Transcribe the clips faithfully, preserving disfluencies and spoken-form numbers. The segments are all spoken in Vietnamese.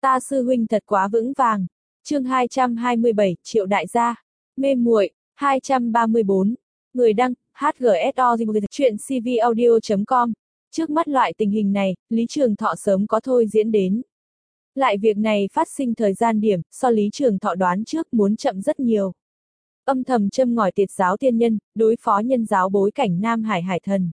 Ta sư huynh thật quá vững vàng. Chương hai trăm hai mươi bảy, Triệu đại gia. Mê muội, hai trăm ba mươi bốn. Người đăng, hát giê ét o chuyện c v audio chấm com. Trước mắt loại tình hình này, Lý Trường Thọ sớm có thôi diễn đến. Lại việc này phát sinh thời gian điểm, so Lý Trường Thọ đoán trước muốn chậm rất nhiều. Âm thầm châm ngòi tiệt giáo tiên nhân, đối phó nhân giáo bối cảnh Nam Hải Hải Thần.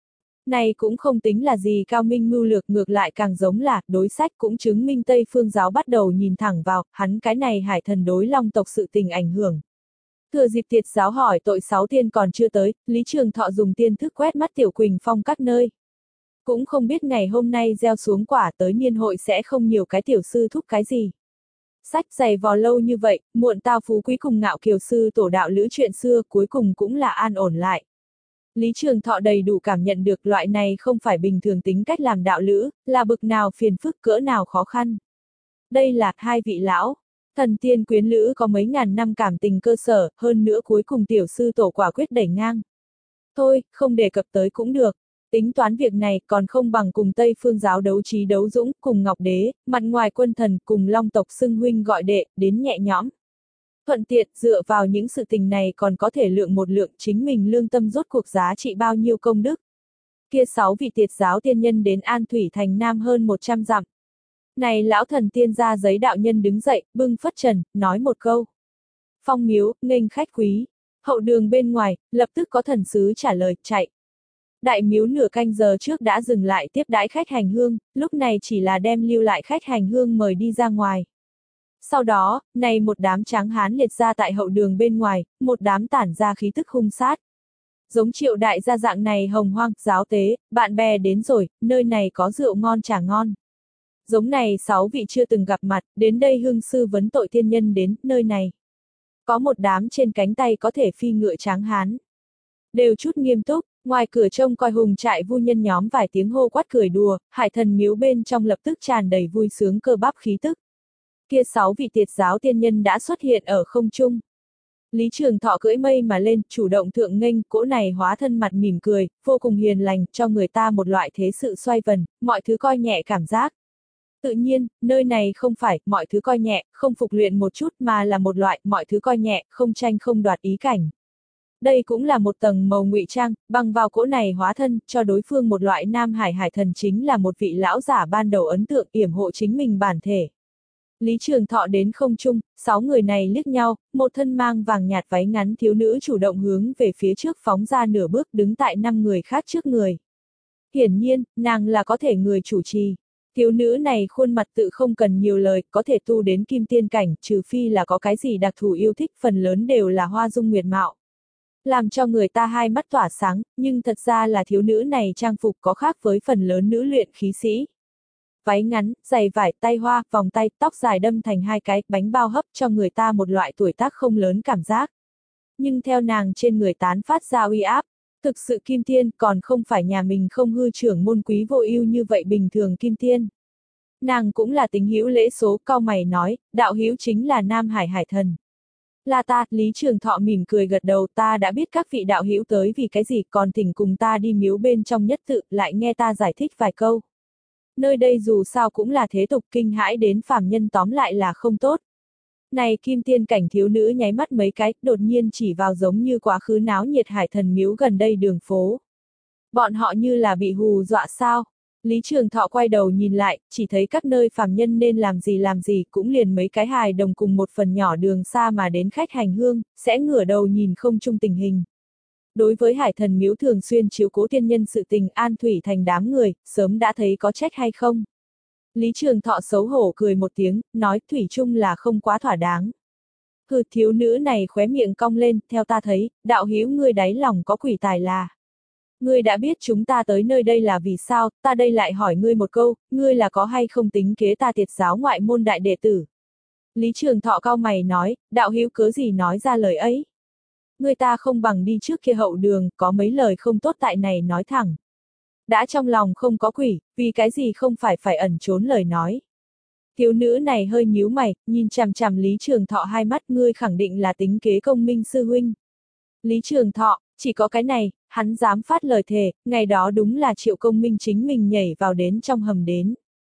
Này cũng không tính là gì cao minh mưu lược, ngược lại càng giống là, đối sách cũng chứng minh Tây Phương giáo bắt đầu nhìn thẳng vào, hắn cái này Hải Thần đối Long tộc sự tình ảnh hưởng. Thừa dịp tiệt giáo hỏi tội sáu tiên còn chưa tới, Lý Trường Thọ dùng tiên thức quét mắt Tiểu Quỳnh Phong các nơi. Cũng không biết ngày hôm nay gieo xuống quả tới niên hội sẽ không nhiều cái tiểu sư thúc cái gì. Sách dày vò lâu như vậy, muộn tao phú quý cùng ngạo kiều sư tổ đạo lữ chuyện xưa cuối cùng cũng là an ổn lại. Lý Trường Thọ đầy đủ cảm nhận được loại này không phải bình thường tính cách làm đạo lữ, là bực nào phiền phức cỡ nào khó khăn. Đây là hai vị lão, thần tiên quyến lữ có mấy ngàn năm cảm tình cơ sở, hơn nữa cuối cùng tiểu sư tổ quả quyết đẩy ngang. Thôi, không đề cập tới cũng được. Tính toán việc này còn không bằng cùng Tây Phương giáo đấu trí đấu dũng, cùng Ngọc Đế, mặt ngoài quân thần, cùng Long tộc xưng huynh gọi đệ, đến nhẹ nhõm. Thuận tiện, dựa vào những sự tình này còn có thể lượng một lượng chính mình lương tâm rốt cuộc giá trị bao nhiêu công đức. Kia sáu vị tiệt giáo tiên nhân đến An Thủy thành Nam hơn một trăm dặm. Này lão thần tiên ra giấy đạo nhân đứng dậy, bưng phất trần, nói một câu. Phong miếu, nghênh khách quý. Hậu đường bên ngoài, lập tức có thần sứ trả lời, chạy. Đại miếu nửa canh giờ trước đã dừng lại tiếp đãi khách hành hương, lúc này chỉ là đem lưu lại khách hành hương mời đi ra ngoài. Sau đó, này một đám tráng hán liệt ra tại hậu đường bên ngoài, một đám tản ra khí tức hung sát. Giống Triệu đại gia dạng này hồng hoang, giáo tế, bạn bè đến rồi, nơi này có rượu ngon trà ngon. Giống này sáu vị chưa từng gặp mặt, đến đây hương sư vấn tội thiên nhân đến, nơi này. Có một đám trên cánh tay có thể phi ngựa tráng hán. Đều chút nghiêm túc, ngoài cửa trông coi hùng trại vu nhân nhóm vài tiếng hô quát cười đùa, Hải Thần miếu bên trong lập tức tràn đầy vui sướng cơ bắp khí tức. Kia sáu vị tiệt giáo tiên nhân đã xuất hiện ở không trung. Lý Trường Thọ cưỡi mây mà lên, chủ động thượng nghênh, cỗ này hóa thân mặt mỉm cười, vô cùng hiền lành, cho người ta một loại thế sự xoay vần, mọi thứ coi nhẹ cảm giác. Tự nhiên, nơi này không phải, mọi thứ coi nhẹ, không phục luyện một chút mà là một loại, mọi thứ coi nhẹ, không tranh không đoạt ý cảnh. Đây cũng là một tầng màu ngụy trang, bằng vào cỗ này hóa thân, cho đối phương một loại Nam Hải Hải Thần chính là một vị lão giả ban đầu ấn tượng yểm hộ chính mình bản thể. Lý Trường Thọ đến không trung, sáu người này liếc nhau, một thân mang vàng nhạt váy ngắn thiếu nữ chủ động hướng về phía trước phóng ra nửa bước đứng tại năm người khác trước người. Hiển nhiên, nàng là có thể người chủ trì. Thiếu nữ này khuôn mặt tự không cần nhiều lời, có thể tu đến kim tiên cảnh, trừ phi là có cái gì đặc thù yêu thích, phần lớn đều là hoa dung nguyệt mạo. Làm cho người ta hai mắt tỏa sáng, nhưng thật ra là thiếu nữ này trang phục có khác với phần lớn nữ luyện khí sĩ. Váy ngắn, giày vải, tay hoa, vòng tay, tóc dài đâm thành hai cái, bánh bao hấp cho người ta một loại tuổi tác không lớn cảm giác. Nhưng theo nàng trên người tán phát ra uy áp, thực sự kim tiên còn không phải nhà mình không hư trưởng môn quý vô ưu như vậy bình thường kim tiên. Nàng cũng là tính hữu lễ số, cao mày nói, đạo hữu chính là Nam Hải Hải Thần. Là ta, Lý Trường Thọ mỉm cười gật đầu, ta đã biết các vị đạo hữu tới vì cái gì, còn thỉnh cùng ta đi miếu bên trong nhất tự, lại nghe ta giải thích vài câu. Nơi đây dù sao cũng là thế tục, kinh hãi đến phàm nhân tóm lại là không tốt. Này kim tiên cảnh thiếu nữ nháy mắt mấy cái, đột nhiên chỉ vào giống như quá khứ náo nhiệt Hải Thần miếu gần đây đường phố. Bọn họ như là bị hù dọa sao? Lý Trường Thọ quay đầu nhìn lại, chỉ thấy các nơi phàm nhân nên làm gì làm gì, cũng liền mấy cái hài đồng cùng một phần nhỏ đường xa mà đến khách hành hương, sẽ ngửa đầu nhìn không chung tình hình. Đối với Hải Thần miếu thường xuyên chiếu cố tiên nhân sự tình An Thủy thành đám người, sớm đã thấy có trách hay không. Lý Trường Thọ xấu hổ cười một tiếng, nói thủy chung là không quá thỏa đáng. Hừ, thiếu nữ này khóe miệng cong lên, theo ta thấy, đạo hữu ngươi đáy lòng có quỷ tài là. Ngươi đã biết chúng ta tới nơi đây là vì sao, ta đây lại hỏi ngươi một câu, ngươi là có hay không tính kế ta tiệt giáo ngoại môn đại đệ tử. Lý Trường Thọ cau mày nói, đạo hữu cớ gì nói ra lời ấy. Người ta không bằng đi trước kia hậu đường, có mấy lời không tốt tại này nói thẳng. Đã trong lòng không có quỷ, vì cái gì không phải phải ẩn trốn lời nói. Thiếu nữ này hơi nhíu mày, nhìn chằm chằm Lý Trường Thọ hai mắt, ngươi khẳng định là tính kế công minh sư huynh. Lý Trường Thọ, chỉ có cái này, hắn dám phát lời thề, ngày đó đúng là Triệu Công Minh chính mình nhảy vào đến trong hầm đến.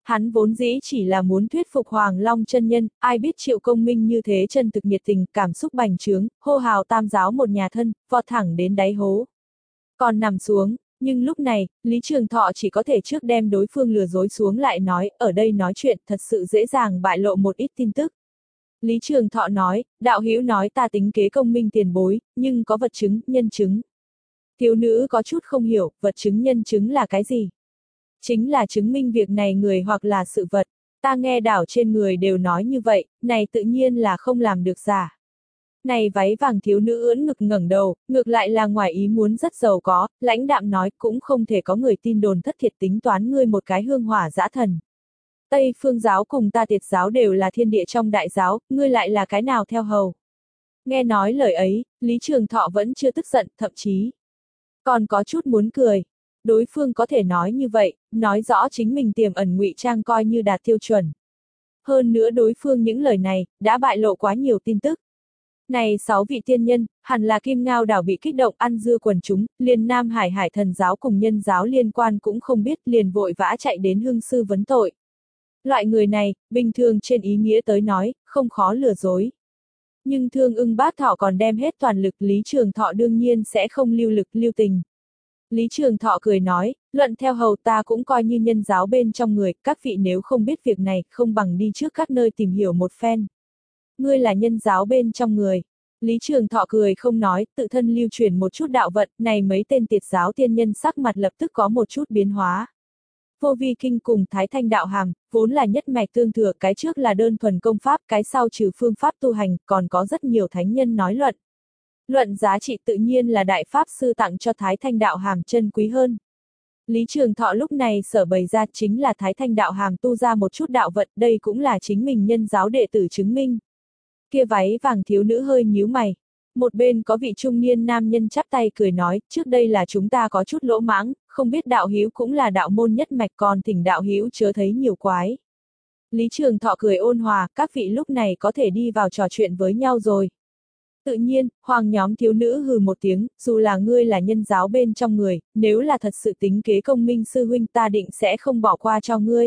Hắn vốn dĩ chỉ là muốn thuyết phục Hoàng Long chân nhân, ai biết Triệu Công Minh như thế chân thực nhiệt tình, cảm xúc bành trướng, hô hào tam giáo một nhà thân, vọt thẳng đến đáy hố. Còn nằm xuống, nhưng lúc này, Lý Trường Thọ chỉ có thể trước đem đối phương lừa dối xuống lại nói, ở đây nói chuyện thật sự dễ dàng bại lộ một ít tin tức. Lý Trường Thọ nói, đạo hữu nói ta tính kế Công Minh tiền bối, nhưng có vật chứng, nhân chứng. Thiếu nữ có chút không hiểu, vật chứng nhân chứng là cái gì? Chính là chứng minh việc này người hoặc là sự vật. Ta nghe đảo trên người đều nói như vậy, này tự nhiên là không làm được giả. Này váy vàng thiếu nữ ưỡn ngực ngẩng đầu, ngược lại là ngoài ý muốn rất giàu có, lãnh đạm nói cũng không thể có người tin đồn thất thiệt tính toán ngươi một cái hương hỏa dã thần. Tây phương giáo cùng ta Tiệt giáo đều là thiên địa trong đại giáo, ngươi lại là cái nào theo hầu. Nghe nói lời ấy, Lý Trường Thọ vẫn chưa tức giận, thậm chí còn có chút muốn cười. Đối phương có thể nói như vậy, nói rõ chính mình tiềm ẩn ngụy trang coi như đạt tiêu chuẩn. Hơn nữa đối phương những lời này, đã bại lộ quá nhiều tin tức. Này sáu vị tiên nhân, hẳn là Kim Ngao đảo bị kích động ăn dưa quần chúng, liền Nam Hải Hải thần giáo cùng nhân giáo liên quan cũng không biết, liền vội vã chạy đến hương sư vấn tội. Loại người này, bình thường trên ý nghĩa tới nói, không khó lừa dối. Nhưng Thương Ưng Bác Thọ còn đem hết toàn lực, Lý Trường Thọ đương nhiên sẽ không lưu lực lưu tình. Lý Trường Thọ cười nói, luận theo hầu ta cũng coi như nhân giáo bên trong người, các vị nếu không biết việc này, không bằng đi trước các nơi tìm hiểu một phen. Ngươi là nhân giáo bên trong người. Lý Trường Thọ cười không nói, tự thân lưu truyền một chút đạo vận, này mấy tên Tiệt giáo tiên nhân sắc mặt lập tức có một chút biến hóa. Vô Vi Kinh cùng Thái Thanh Đạo Hàm, vốn là nhất mạch tương thừa, cái trước là đơn thuần công pháp, cái sau trừ phương pháp tu hành, còn có rất nhiều thánh nhân nói luận. Luận giá trị tự nhiên là đại pháp sư tặng cho Thái Thanh Đạo Hàm chân quý hơn. Lý Trường Thọ lúc này sở bày ra chính là Thái Thanh Đạo Hàm tu ra một chút đạo vận, đây cũng là chính mình nhân giáo đệ tử chứng minh. Kia váy vàng thiếu nữ hơi nhíu mày. Một bên có vị trung niên nam nhân chắp tay cười nói, trước đây là chúng ta có chút lỗ mãng, không biết đạo hữu cũng là đạo môn nhất mạch, còn thỉnh đạo hữu chớ thấy nhiều quái. Lý Trường Thọ cười ôn hòa, các vị lúc này có thể đi vào trò chuyện với nhau rồi. Tự nhiên, hoàng nhóm thiếu nữ hừ một tiếng, dù là ngươi là nhân giáo bên trong người, nếu là thật sự tính kế Công Minh sư huynh ta định sẽ không bỏ qua cho ngươi.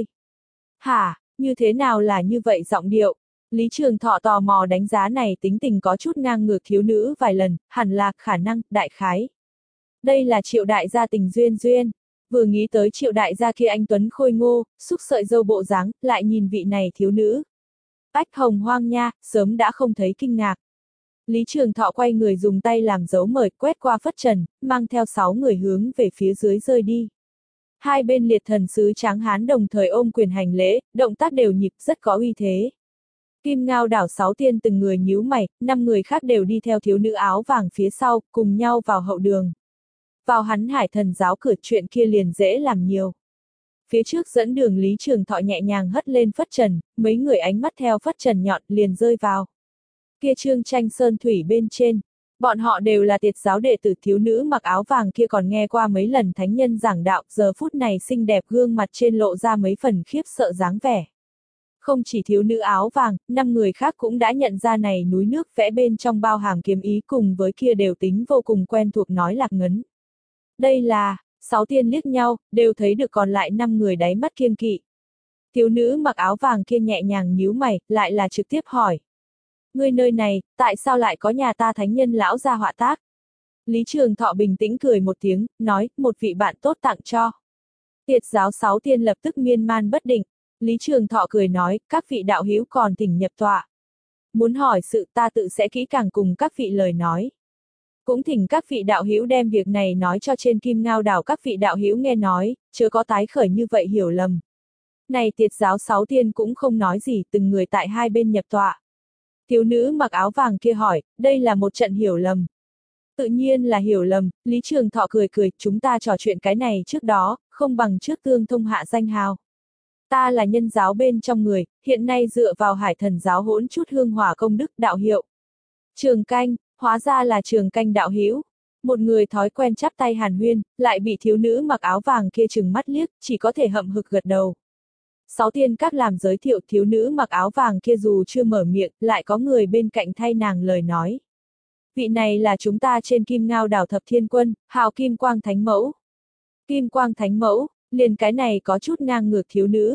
Hả, như thế nào là như vậy giọng điệu? Lý Trường Thọ tò mò đánh giá này tính tình có chút ngang ngược thiếu nữ vài lần, hẳn là khả năng, đại khái. Đây là Triệu đại gia Tình Duyên Duyên. Vừa nghĩ tới Triệu đại gia kia anh tuấn khôi ngô, xúc sợi dâu bộ dáng, lại nhìn vị này thiếu nữ. Ách hồng hoang nha, sớm đã không thấy kinh ngạc. Lý Trường Thọ quay người dùng tay làm dấu mời, quét qua phất trần, mang theo sáu người hướng về phía dưới rơi đi. Hai bên liệt thần sứ tráng hán đồng thời ôm quyền hành lễ, động tác đều nhịp, rất có uy thế. Kim Ngao đảo sáu tiên từng người nhíu mày, năm người khác đều đi theo thiếu nữ áo vàng phía sau, cùng nhau vào hậu đường. Vào hắn Hải thần giáo cửa, chuyện kia liền dễ làm nhiều. Phía trước dẫn đường Lý Trường Thọ nhẹ nhàng hất lên phất trần, mấy người ánh mắt theo phất trần nhọn liền rơi vào. Kia trương tranh sơn thủy bên trên, bọn họ đều là Tiệt giáo đệ tử, thiếu nữ mặc áo vàng kia còn nghe qua mấy lần thánh nhân giảng đạo, giờ phút này xinh đẹp gương mặt trên lộ ra mấy phần khiếp sợ dáng vẻ. Không chỉ thiếu nữ áo vàng, năm người khác cũng đã nhận ra này núi nước vẽ bên trong bao hàm kiếm ý cùng với kia đều tính vô cùng quen thuộc nói lạc ngấn. Đây là, sáu tiên liếc nhau, đều thấy được còn lại năm người đáy mắt kiêng kỵ. Thiếu nữ mặc áo vàng kia nhẹ nhàng nhíu mày, lại là trực tiếp hỏi. Ngươi nơi này, tại sao lại có nhà ta thánh nhân lão gia họa tác? Lý Trường Thọ bình tĩnh cười một tiếng, nói, một vị bạn tốt tặng cho. Tiệt giáo sáu tiên lập tức miên man bất định. Lý Trường Thọ cười nói, các vị đạo hữu còn thỉnh nhập tọa. Muốn hỏi sự ta tự sẽ kỹ càng cùng các vị lời nói. Cũng thỉnh các vị đạo hữu đem việc này nói cho trên Kim Ngao đảo các vị đạo hữu nghe nói, chớ có tái khởi như vậy hiểu lầm. Này Tiệt giáo sáu tiên cũng không nói gì, từng người tại hai bên nhập tọa. Thiếu nữ mặc áo vàng kia hỏi, đây là một trận hiểu lầm. Tự nhiên là hiểu lầm, Lý Trường Thọ cười cười, chúng ta trò chuyện cái này trước đó, không bằng trước tương thông hạ danh hào. Ta là nhân giáo bên trong người, hiện nay dựa vào Hải thần giáo hỗn chút hương hỏa công đức đạo hiệu. Trường Canh, hóa ra là Trường Canh đạo hữu. Một người thói quen chắp tay hàn huyên, lại bị thiếu nữ mặc áo vàng kia trừng mắt liếc, chỉ có thể hậm hực gật đầu. Sáu tiên các làm giới thiệu, thiếu nữ mặc áo vàng kia dù chưa mở miệng, lại có người bên cạnh thay nàng lời nói. Vị này là chúng ta trên Kim Ngao đảo Thập Thiên Quân, hào Kim Quang Thánh Mẫu. Kim Quang Thánh Mẫu, liền cái này có chút ngang ngược thiếu nữ.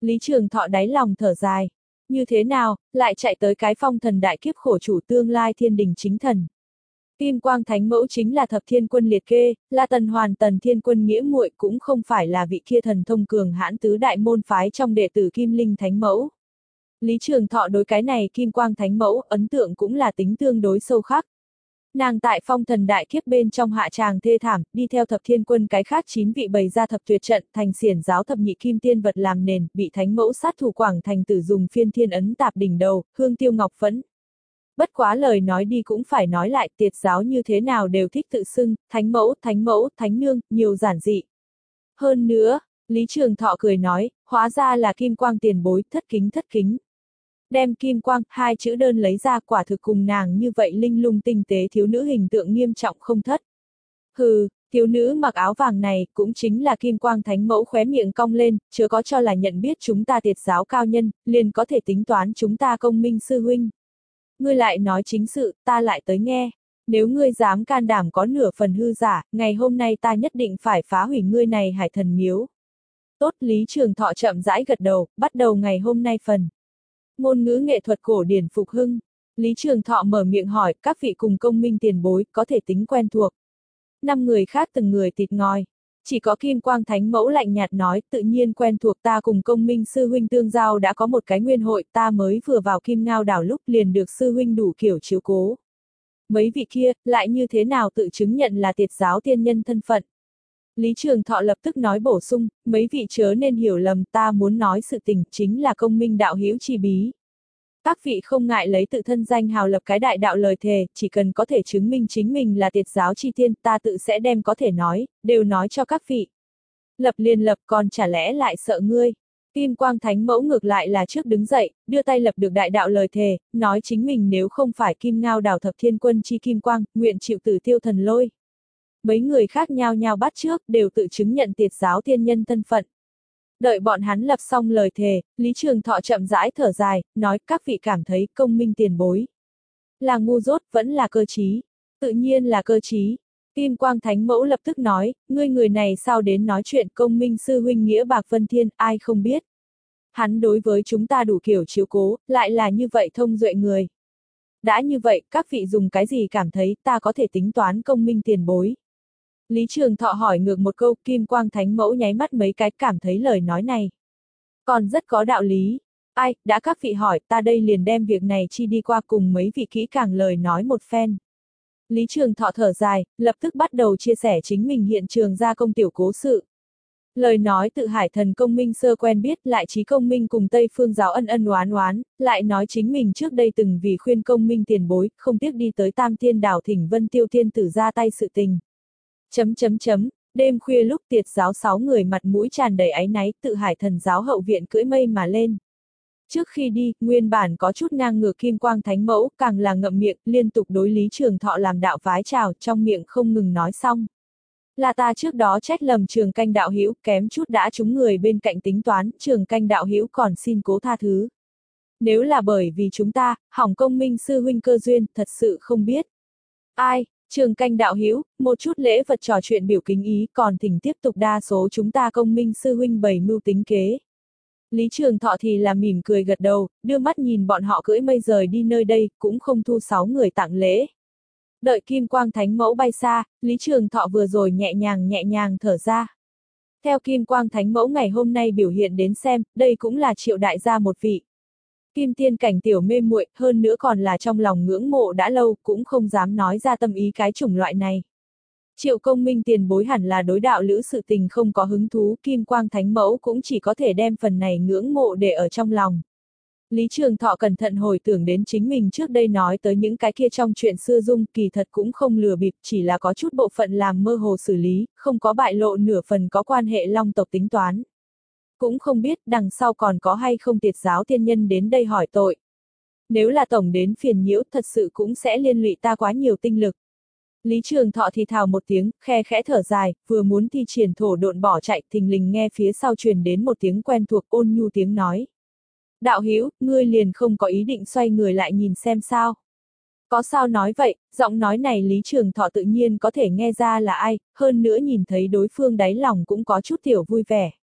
Lý Trường Thọ đáy lòng thở dài. Như thế nào, lại chạy tới cái phong thần đại kiếp khổ chủ tương lai thiên đình chính thần. Kim Quang Thánh Mẫu chính là thập thiên quân liệt kê, là tần hoàn tần thiên quân nghĩa muội, cũng không phải là vị kia thần thông cường hãn tứ đại môn phái trong đệ tử Kim Linh Thánh Mẫu. Lý Trường Thọ đối cái này Kim Quang Thánh Mẫu ấn tượng cũng là tính tương đối sâu khắc. Nàng tại phong thần đại kiếp bên trong hạ tràng thê thảm, đi theo thập thiên quân cái khác chín vị bày ra thập tuyệt trận, thành xiển giáo thập nhị kim tiên vật làm nền, bị Thánh Mẫu sát thủ Quảng Thành Tử dùng phiên thiên ấn tạp đỉnh đầu, hương tiêu ngọc phẫn. Bất quá lời nói đi cũng phải nói lại, tiệt giáo như thế nào đều thích tự xưng, Thánh Mẫu, Thánh Mẫu, Thánh Nương, nhiều giản dị. Hơn nữa, Lý Trường Thọ cười nói, hóa ra là Kim Quang tiền bối, thất kính thất kính. Đem Kim Quang, hai chữ đơn lấy ra, quả thực cùng nàng như vậy linh lung tinh tế thiếu nữ hình tượng nghiêm trọng không thất. Hừ, thiếu nữ mặc áo vàng này, cũng chính là Kim Quang Thánh Mẫu khóe miệng cong lên, chớ có cho là nhận biết chúng ta tiệt giáo cao nhân, liền có thể tính toán chúng ta công minh sư huynh. Ngươi lại nói chính sự, ta lại tới nghe. Nếu ngươi dám can đảm có nửa phần hư giả, ngày hôm nay ta nhất định phải phá hủy ngươi này hải thần miếu. Tốt, Lý Trường Thọ chậm rãi gật đầu, bắt đầu ngày hôm nay phần. Ngôn ngữ nghệ thuật cổ điển phục hưng. Lý Trường Thọ mở miệng hỏi, các vị cùng công minh tiền bối, có thể tính quen thuộc. Năm người khác từng người tịt ngòi. Chỉ có Kim Quang Thánh Mẫu lạnh nhạt nói, tự nhiên quen thuộc, ta cùng công minh sư huynh tương giao đã có một cái nguyên hội, ta mới vừa vào Kim Ngao đảo lúc liền được sư huynh đủ kiểu chiếu cố. Mấy vị kia, lại như thế nào tự chứng nhận là tiệt giáo tiên nhân thân phận. Lý Trường Thọ lập tức nói bổ sung, mấy vị chớ nên hiểu lầm, ta muốn nói sự tình chính là công minh đạo hữu chi bí. Các vị không ngại lấy tự thân danh hào lập cái đại đạo lời thề, chỉ cần có thể chứng minh chính mình là tiệt giáo chi tiên, ta tự sẽ đem có thể nói, đều nói cho các vị. Lập liền lập, còn chả lẽ lại sợ ngươi. Kim Quang Thánh Mẫu ngược lại là trước đứng dậy, đưa tay lập được đại đạo lời thề, nói chính mình nếu không phải Kim Ngao đảo thập thiên quân chi Kim Quang, nguyện chịu tử tiêu thần lôi. Mấy người khác nhao nhao bắt trước, đều tự chứng nhận tiệt giáo tiên nhân thân phận. Đợi bọn hắn lập xong lời thề, Lý Trường Thọ chậm rãi thở dài, nói các vị cảm thấy công minh tiền bối. Là ngu dốt, vẫn là cơ trí. Tự nhiên là cơ trí. Kim Quang Thánh Mẫu lập tức nói, ngươi người này sao đến nói chuyện công minh sư huynh nghĩa bạc vân thiên, ai không biết. Hắn đối với chúng ta đủ kiểu chiếu cố, lại là như vậy thông duệ người. Đã như vậy, các vị dùng cái gì cảm thấy ta có thể tính toán công minh tiền bối. Lý Trường Thọ hỏi ngược một câu, Kim Quang Thánh Mẫu nháy mắt mấy cái cảm thấy lời nói này. Còn rất có đạo lý. Ai, đã các vị hỏi, ta đây liền đem việc này chi đi qua cùng mấy vị kỹ càng lời nói một phen. Lý Trường Thọ thở dài, lập tức bắt đầu chia sẻ chính mình hiện trường gia công tiểu cố sự. Lời nói tự hải thần công minh sơ quen biết, lại trí công minh cùng Tây Phương giáo ân ân oán oán, lại nói chính mình trước đây từng vì khuyên công minh tiền bối, không tiếc đi tới Tam Thiên đảo thỉnh Vân Tiêu Thiên tử ra tay sự tình. Chấm chấm chấm, đêm khuya lúc tiệt giáo sáu người mặt mũi tràn đầy áy náy, tự hải thần giáo hậu viện cưỡi mây mà lên. Trước khi đi, nguyên bản có chút ngang ngược Kim Quang Thánh Mẫu, càng là ngậm miệng, liên tục đối Lý Trường Thọ làm đạo vái chào, trong miệng không ngừng nói xong. Là ta trước đó trách lầm Trường Canh đạo hữu, kém chút đã trúng người bên cạnh tính toán, Trường Canh đạo hữu còn xin cố tha thứ. Nếu là bởi vì chúng ta, hỏng công minh sư huynh cơ duyên, thật sự không biết. Ai? Trường Canh đạo hữu, một chút lễ vật trò chuyện biểu kính ý, còn thỉnh tiếp tục đa số chúng ta công minh sư huynh bày mưu tính kế. Lý Trường Thọ thì là mỉm cười gật đầu, đưa mắt nhìn bọn họ cưỡi mây rời đi nơi đây, cũng không thu sáu người tặng lễ. Đợi Kim Quang Thánh Mẫu bay xa, Lý Trường Thọ vừa rồi nhẹ nhàng nhẹ nhàng thở ra. Theo Kim Quang Thánh Mẫu ngày hôm nay biểu hiện đến xem, đây cũng là Triệu đại gia một vị. Kim tiên cảnh tiểu mê muội, hơn nữa còn là trong lòng ngưỡng mộ đã lâu, cũng không dám nói ra tâm ý cái chủng loại này. Triệu công minh tiền bối hẳn là đối đạo lữ sự tình không có hứng thú, Kim Quang Thánh Mẫu cũng chỉ có thể đem phần này ngưỡng mộ để ở trong lòng. Lý Trường Thọ cẩn thận hồi tưởng đến chính mình trước đây nói tới những cái kia trong chuyện xưa dung, kỳ thật cũng không lừa bịp, chỉ là có chút bộ phận làm mơ hồ xử lý, không có bại lộ nửa phần có quan hệ long tộc tính toán. Cũng không biết đằng sau còn có hay không tiệt giáo tiên nhân đến đây hỏi tội. Nếu là tổng đến phiền nhiễu, thật sự cũng sẽ liên lụy ta quá nhiều tinh lực. Lý Trường Thọ thì thào một tiếng, khe khẽ thở dài, vừa muốn thi triển thổ độn bỏ chạy, thình lình nghe phía sau truyền đến một tiếng quen thuộc ôn nhu tiếng nói. Đạo hữu, ngươi liền không có ý định xoay người lại nhìn xem sao. Có sao nói vậy, giọng nói này Lý Trường Thọ tự nhiên có thể nghe ra là ai, hơn nữa nhìn thấy đối phương đáy lòng cũng có chút tiểu vui vẻ.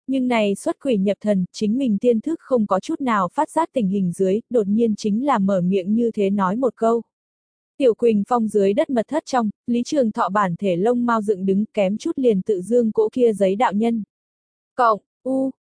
Nhưng này xuất quỷ nhập thần, chính mình tiên thức không có chút nào phát giác tình hình dưới, đột nhiên chính là mở miệng như thế nói một câu. Tiểu Quỳnh Phong dưới đất mật thất trong, Lý Trường Thọ bản thể lông mau dựng đứng kém chút liền tự dương cỗ kia giấy đạo nhân. Cộng, u,